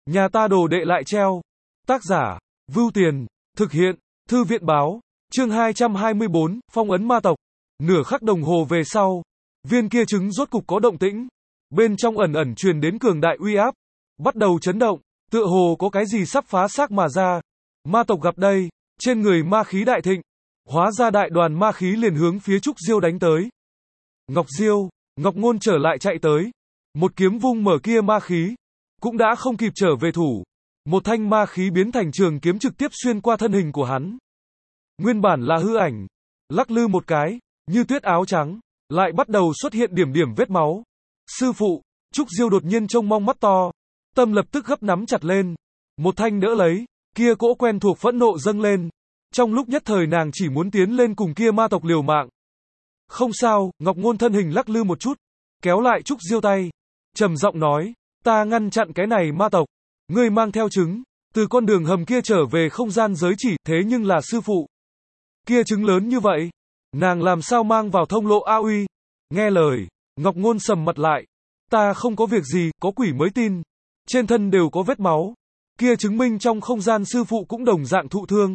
Nhà ta đồ đệ lại treo. Tác giả, Vưu Tiền, thực hiện, Thư viện báo, chương 224, phong ấn ma tộc. Nửa khắc đồng hồ về sau, viên kia trứng rốt cục có động tĩnh. Bên trong ẩn ẩn truyền đến cường đại uy áp, bắt đầu chấn động, tựa hồ có cái gì sắp phá xác mà ra. Ma tộc gặp đây, trên người ma khí đại thịnh, hóa ra đại đoàn ma khí liền hướng phía Trúc Diêu đánh tới. Ngọc Diêu, Ngọc Ngôn trở lại chạy tới, một kiếm vung mở kia ma khí, cũng đã không kịp trở về thủ. Một thanh ma khí biến thành trường kiếm trực tiếp xuyên qua thân hình của hắn. Nguyên bản là hư ảnh, lắc lư một cái, như tuyết áo trắng, lại bắt đầu xuất hiện điểm điểm vết máu. Sư phụ, Trúc Diêu đột nhiên trông mong mắt to, tâm lập tức gấp nắm chặt lên. Một thanh đỡ lấy, kia cỗ quen thuộc phẫn nộ dâng lên. Trong lúc nhất thời nàng chỉ muốn tiến lên cùng kia ma tộc liều mạng. Không sao, Ngọc Ngôn thân hình lắc lư một chút, kéo lại Trúc Diêu tay, trầm giọng nói, ta ngăn chặn cái này ma tộc, ngươi mang theo trứng, từ con đường hầm kia trở về không gian giới chỉ, thế nhưng là sư phụ. Kia trứng lớn như vậy, nàng làm sao mang vào thông lộ A Uy? Nghe lời, Ngọc Ngôn sầm mặt lại, ta không có việc gì, có quỷ mới tin, trên thân đều có vết máu, kia chứng minh trong không gian sư phụ cũng đồng dạng thụ thương.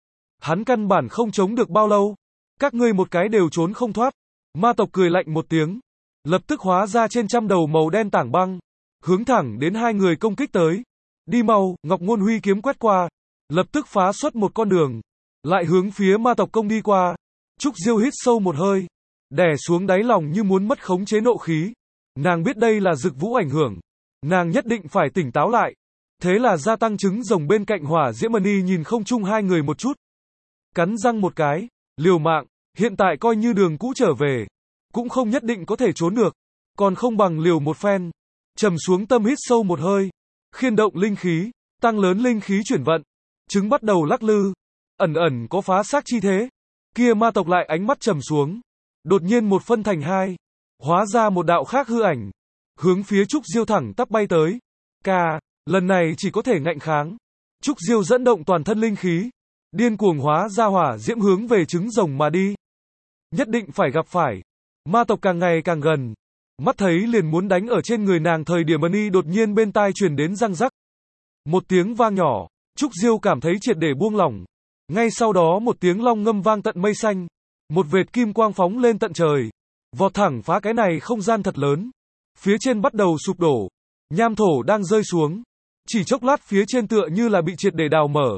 Hắn căn bản không chống được bao lâu, các ngươi một cái đều trốn không thoát. Ma tộc cười lạnh một tiếng, lập tức hóa ra trên trăm đầu màu đen tảng băng, hướng thẳng đến hai người công kích tới. Đi mau, Ngọc Ngôn huy kiếm quét qua, lập tức phá xuất một con đường, lại hướng phía ma tộc công đi qua. Trúc Diêu hít sâu một hơi, đè xuống đáy lòng như muốn mất khống chế nộ khí. Nàng biết đây là Dực Vũ ảnh hưởng, nàng nhất định phải tỉnh táo lại. Thế là gia tăng trứng rồng bên cạnh Hỏa Diễm Mani nhìn không chung hai người một chút. Cắn răng một cái, liều mạng, hiện tại coi như đường cũ trở về, cũng không nhất định có thể trốn được, còn không bằng liều một phen. Trầm xuống tâm hít sâu một hơi, khiên động linh khí, tăng lớn linh khí chuyển vận, trứng bắt đầu lắc lư, ẩn ẩn có phá xác chi thế. Kia ma tộc lại ánh mắt trầm xuống, đột nhiên một phân thành hai, hóa ra một đạo khác hư ảnh, hướng phía Trúc Diêu thẳng tắp bay tới. Lần này chỉ có thể ngạnh kháng. Trúc Diêu dẫn động toàn thân linh khí, điên cuồng hóa ra hỏa diễm hướng về trứng rồng mà đi. Nhất định phải gặp phải. Ma tộc càng ngày càng gần, mắt thấy liền muốn đánh ở trên người nàng thời điểm Mani đột nhiên bên tai truyền đến răng rắc. Một tiếng vang nhỏ, Trúc Diêu cảm thấy triệt để buông lỏng. Ngay sau đó một tiếng long ngâm vang tận mây xanh, một vệt kim quang phóng lên tận trời, vọt thẳng phá cái này không gian thật lớn. Phía trên bắt đầu sụp đổ, nham thổ đang rơi xuống, chỉ chốc lát phía trên tựa như là bị triệt để đào mở,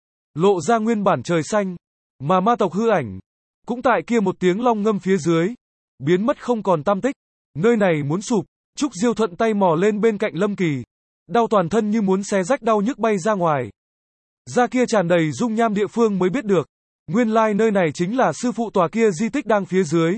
lộ ra nguyên bản trời xanh, mà ma tộc hư ảnh cũng tại kia một tiếng long ngâm phía dưới biến mất không còn tăm tích. Nơi này muốn sụp. Trúc Diêu thuận tay mò lên bên cạnh Lâm Kỳ, đau toàn thân như muốn xé rách đau nhức bay ra ngoài. Ra kia tràn đầy dung nham địa phương mới biết được, nguyên lai nơi này chính là sư phụ tòa kia di tích đang phía dưới.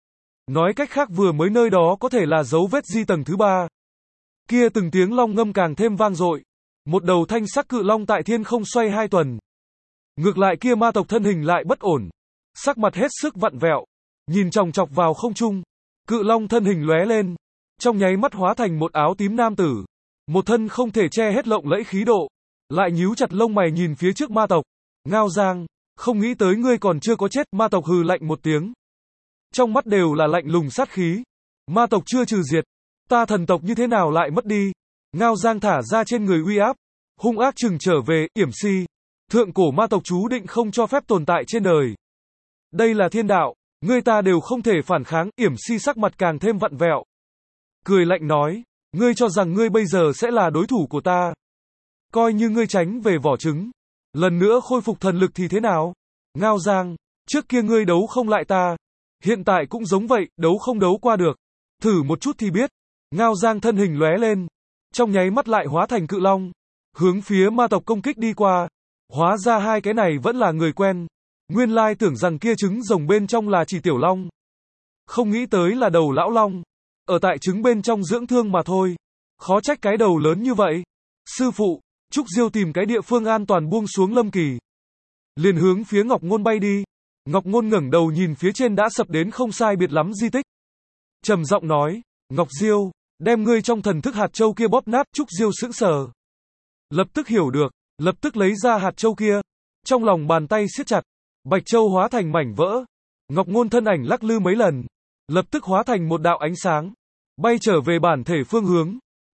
Nói cách khác vừa mới nơi đó có thể là dấu vết di tầng thứ 3. Kia từng tiếng long ngâm càng thêm vang dội, một đầu thanh sắc cự long tại thiên không xoay 2 tuần. Ngược lại kia ma tộc thân hình lại bất ổn, sắc mặt hết sức vặn vẹo, nhìn chòng chọc vào không trung. Cự long thân hình lóe lên, trong nháy mắt hóa thành một áo tím nam tử, một thân không thể che hết lộng lẫy khí độ, lại nhíu chặt lông mày nhìn phía trước ma tộc. Ngao Giang, không nghĩ tới ngươi còn chưa có chết. Ma tộc hừ lạnh một tiếng, trong mắt đều là lạnh lùng sát khí. Ma tộc chưa trừ diệt, ta thần tộc như thế nào lại mất đi? Ngao Giang thả ra trên người uy áp, hung ác chừng trở về. Yểm Si, thượng cổ ma tộc chú định không cho phép tồn tại trên đời. Đây là thiên đạo, ngươi ta đều không thể phản kháng. Yểm Si sắc mặt càng thêm vặn vẹo, cười lạnh nói, ngươi cho rằng ngươi bây giờ sẽ là đối thủ của ta? Coi như ngươi tránh về vỏ trứng, lần nữa khôi phục thần lực thì thế nào? Ngao Giang, trước kia ngươi đấu không lại ta, hiện tại cũng giống vậy, đấu không đấu qua được, thử một chút thì biết. Ngao Giang thân hình lóe lên, trong nháy mắt lại hóa thành cự long, hướng phía ma tộc công kích đi qua. Hóa ra hai cái này vẫn là người quen, nguyên lai tưởng rằng kia trứng rồng bên trong là chỉ tiểu long, không nghĩ tới là đầu lão long, ở tại trứng bên trong dưỡng thương mà thôi, khó trách cái đầu lớn như vậy. Sư phụ, Trúc Diêu tìm cái địa phương an toàn buông xuống Lâm Kỳ, liền hướng phía Ngọc Ngôn bay đi. Ngọc Ngôn ngẩng đầu nhìn phía trên đã sập đến không sai biệt lắm di tích, trầm giọng nói, Ngọc Diêu, đem ngươi trong thần thức hạt châu kia bóp nát. Trúc Diêu sững sờ, lập tức hiểu được, lập tức lấy ra hạt châu kia, trong lòng bàn tay siết chặt, bạch châu hóa thành mảnh vỡ. Ngọc Ngôn thân ảnh lắc lư mấy lần, lập tức hóa thành một đạo ánh sáng, bay trở về bản thể phương hướng.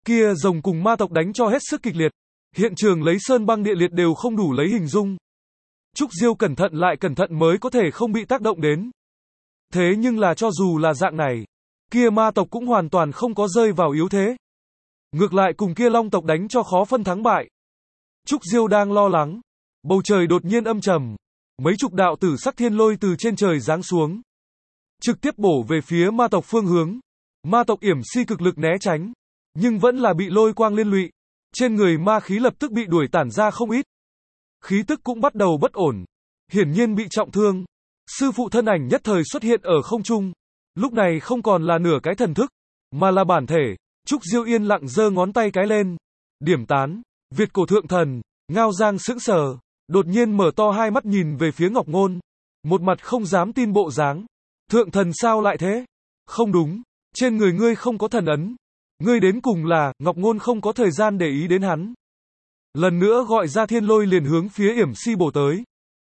Kia rồng cùng ma tộc đánh cho hết sức kịch liệt. Hiện trường lấy sơn băng địa liệt đều không đủ lấy hình dung. Trúc Diêu cẩn thận lại cẩn thận mới có thể không bị tác động đến. Thế nhưng là cho dù là dạng này, kia ma tộc cũng hoàn toàn không có rơi vào yếu thế. Ngược lại cùng kia long tộc đánh cho khó phân thắng bại. Trúc Diêu đang lo lắng. Bầu trời đột nhiên âm trầm. Mấy chục đạo tử sắc thiên lôi từ trên trời giáng xuống. Trực tiếp bổ về phía ma tộc phương hướng. Ma tộc Yểm Si cực lực né tránh. Nhưng vẫn là bị lôi quang liên lụy. Trên người ma khí lập tức bị đuổi tản ra không ít. Khí tức cũng bắt đầu bất ổn. Hiển nhiên bị trọng thương. Sư phụ thân ảnh nhất thời xuất hiện ở không trung. Lúc này không còn là nửa cái thần thức, mà là bản thể. Trúc Diêu yên lặng giơ ngón tay cái lên. Điểm tán. Việt cổ thượng thần. Ngao Giang sững sờ. Đột nhiên mở to hai mắt nhìn về phía Ngọc Ngôn. Một mặt không dám tin bộ dáng. Thượng thần sao lại thế? Không đúng. Trên người ngươi không có thần ấn. Ngươi đến cùng là, Ngọc Ngôn không có thời gian để ý đến hắn. Lần nữa gọi ra thiên lôi liền hướng phía Yểm Si bổ tới.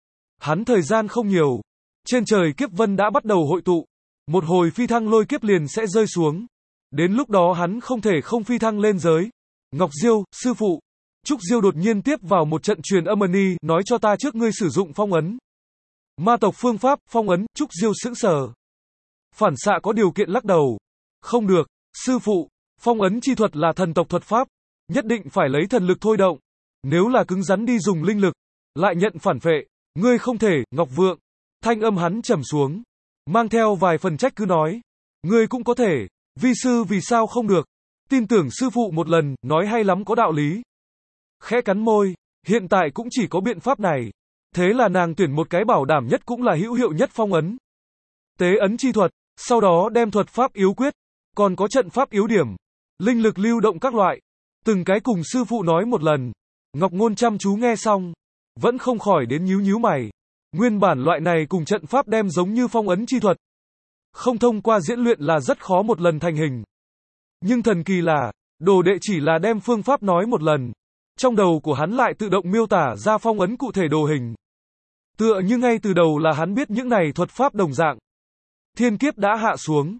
Hắn thời gian không nhiều. Trên trời kiếp vân đã bắt đầu hội tụ. Một hồi phi thăng lôi kiếp liền sẽ rơi xuống. Đến lúc đó hắn không thể không phi thăng lên giới. Ngọc Diêu, sư phụ. Trúc Diêu đột nhiên tiếp vào một trận truyền âm ni, nói cho ta trước ngươi sử dụng phong ấn. Ma tộc phương pháp, phong ấn, Trúc Diêu sững sờ. Phản xạ có điều kiện lắc đầu. Không được, sư phụ, phong ấn chi thuật là thần tộc thuật pháp. Nhất định phải lấy thần lực thôi động. Nếu là cứng rắn đi dùng linh lực, lại nhận phản phệ. Ngươi không thể, Ngọc Vượng. Thanh âm hắn trầm xuống. Mang theo vài phần trách cứ nói. Ngươi cũng có thể. Vi sư vì sao không được? Tin tưởng sư phụ một lần, nói hay lắm có đạo lý. Khẽ cắn môi. Hiện tại cũng chỉ có biện pháp này. Thế là nàng tuyển một cái bảo đảm nhất cũng là hữu hiệu nhất phong ấn. Tế ấn chi thuật. Sau đó đem thuật pháp yếu quyết. Còn có trận pháp yếu điểm. Linh lực lưu động các loại. Từng cái cùng sư phụ nói một lần. Ngọc Ngôn chăm chú nghe xong. Vẫn không khỏi đến nhíu nhíu mày. Nguyên bản loại này cùng trận pháp đem giống như phong ấn chi thuật. Không thông qua diễn luyện là rất khó một lần thành hình. Nhưng thần kỳ là, đồ đệ chỉ là đem phương pháp nói một lần. Trong đầu của hắn lại tự động miêu tả ra phong ấn cụ thể đồ hình. Tựa như ngay từ đầu là hắn biết những này thuật pháp đồng dạng. Thiên kiếp đã hạ xuống.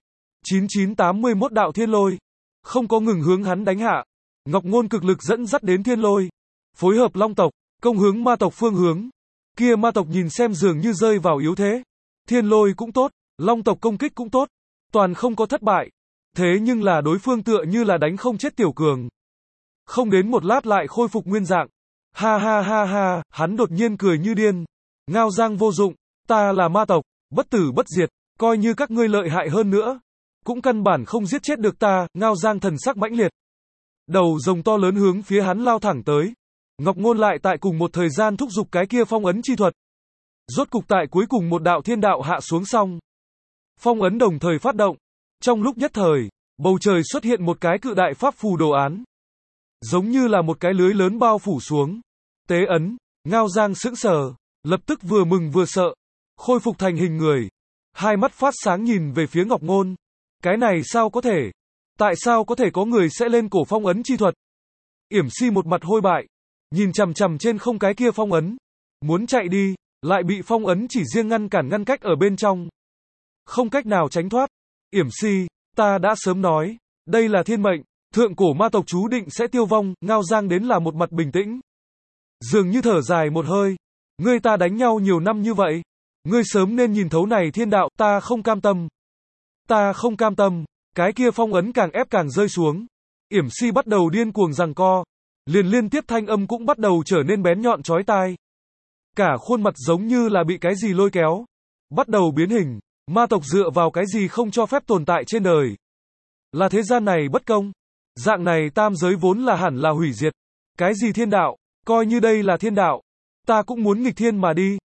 9981 đạo thiên lôi. Không có ngừng hướng hắn đánh hạ. Ngọc Ngôn cực lực dẫn dắt đến thiên lôi. Phối hợp long tộc, công hướng ma tộc phương hướng. Kia ma tộc nhìn xem dường như rơi vào yếu thế. Thiên lôi cũng tốt, long tộc công kích cũng tốt. Toàn không có thất bại. Thế nhưng là đối phương tựa như là đánh không chết tiểu cường. Không đến một lát lại khôi phục nguyên dạng. Ha ha ha ha, hắn đột nhiên cười như điên. Ngao Giang vô dụng, ta là ma tộc, bất tử bất diệt, coi như các ngươi lợi hại hơn nữa. Cũng căn bản không giết chết được ta, Ngao Giang thần sắc mãnh liệt. Đầu rồng to lớn hướng phía hắn lao thẳng tới. Ngọc Ngôn lại tại cùng một thời gian thúc giục cái kia phong ấn chi thuật. Rốt cục tại cuối cùng một đạo thiên đạo hạ xuống xong. Phong ấn đồng thời phát động. Trong lúc nhất thời, bầu trời xuất hiện một cái cự đại pháp phù đồ án. Giống như là một cái lưới lớn bao phủ xuống. Tế ấn, Ngao Giang sững sờ, lập tức vừa mừng vừa sợ. Khôi phục thành hình người. Hai mắt phát sáng nhìn về phía Ngọc Ngôn. Cái này sao có thể? Tại sao có thể có người sẽ lên cổ phong ấn chi thuật? Yểm Si một mặt hôi bại. Nhìn chằm chằm trên không cái kia phong ấn. Muốn chạy đi, lại bị phong ấn chỉ riêng ngăn cách ở bên trong. Không cách nào tránh thoát. Yểm Si, ta đã sớm nói. Đây là thiên mệnh. Thượng cổ ma tộc chú định sẽ tiêu vong. Ngao Giang đến là một mặt bình tĩnh. Dường như thở dài một hơi. Ngươi ta đánh nhau nhiều năm như vậy. Ngươi sớm nên nhìn thấu này thiên đạo. Ta không cam tâm. Ta không cam tâm. Cái kia phong ấn càng ép càng rơi xuống. Yểm Si bắt đầu điên cuồng giằng co. Liền liên tiếp thanh âm cũng bắt đầu trở nên bén nhọn chói tai. Cả khuôn mặt giống như là bị cái gì lôi kéo. Bắt đầu biến hình. Ma tộc dựa vào cái gì không cho phép tồn tại trên đời. Là thế gian này bất công. Dạng này tam giới vốn là hẳn là hủy diệt. Cái gì thiên đạo, coi như đây là thiên đạo. Ta cũng muốn nghịch thiên mà đi.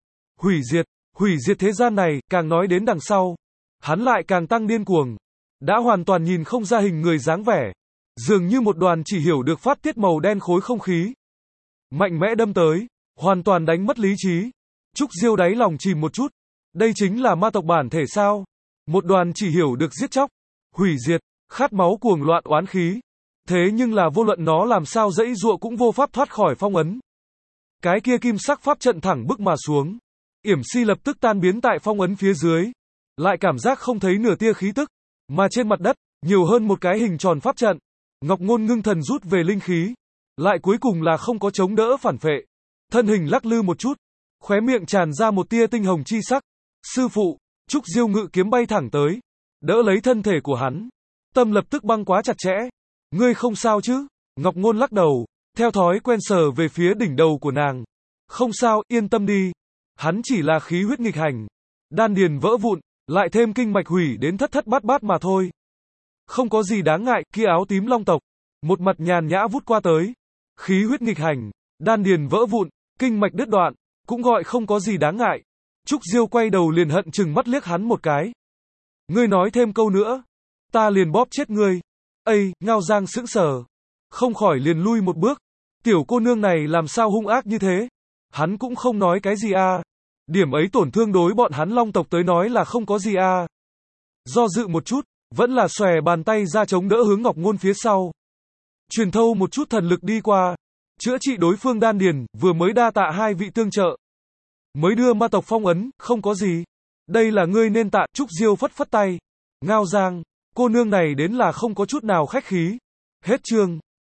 Hủy diệt thế gian này, càng nói đến đằng sau. Hắn lại càng tăng điên cuồng. Đã hoàn toàn nhìn không ra hình người dáng vẻ. Dường như một đoàn chỉ hiểu được phát tiết màu đen khối không khí. Mạnh mẽ đâm tới, hoàn toàn đánh mất lý trí. Trúc Diêu đáy lòng chìm một chút. Đây chính là ma tộc bản thể sao? Một đoàn chỉ hiểu được giết chóc, hủy diệt, khát máu cuồng loạn oán khí. Thế nhưng là vô luận nó làm sao dãy dụa cũng vô pháp thoát khỏi phong ấn. Cái kia kim sắc pháp trận thẳng bức mà xuống. Yểm Si lập tức tan biến tại phong ấn phía dưới. Lại cảm giác không thấy nửa tia khí tức. Mà trên mặt đất, nhiều hơn một cái hình tròn pháp trận. Ngọc Ngôn ngưng thần rút về linh khí. Lại cuối cùng là không có chống đỡ phản phệ. Thân hình lắc lư một chút. Khóe miệng tràn ra một tia tinh hồng chi sắc. Sư phụ, Trúc Diêu ngự kiếm bay thẳng tới. Đỡ lấy thân thể của hắn. Tâm lập tức băng quá chặt chẽ. Ngươi không sao chứ? Ngọc Ngôn lắc đầu. Theo thói quen sờ về phía đỉnh đầu của nàng. Không sao, yên tâm đi. Hắn chỉ là khí huyết nghịch hành. Đan điền vỡ vụn. Lại thêm kinh mạch hủy đến thất thất bát bát mà thôi. Không có gì đáng ngại, kia áo tím long tộc. Một mặt nhàn nhã vút qua tới. Khí huyết nghịch hành. Đan điền vỡ vụn. Kinh mạch đứt đoạn. Cũng gọi không có gì đáng ngại. Trúc Diêu quay đầu liền hận chừng mắt liếc hắn một cái. Ngươi nói thêm câu nữa. Ta liền bóp chết ngươi. Ây, Ngao Giang sững sờ. Không khỏi liền lui một bước. Tiểu cô nương này làm sao hung ác như thế? Hắn cũng không nói cái gì à. Điểm ấy tổn thương đối bọn hắn long tộc tới nói là không có gì à. Do dự một chút, vẫn là xòe bàn tay ra chống đỡ hướng Ngọc Ngôn phía sau. Truyền thâu một chút thần lực đi qua. Chữa trị đối phương đan điền, vừa mới đa tạ hai vị tương trợ. Mới đưa ma tộc phong ấn, không có gì. Đây là ngươi nên tạ. Trúc Diêu phất phất tay. Ngao Giang, cô nương này đến là không có chút nào khách khí. Hết chương.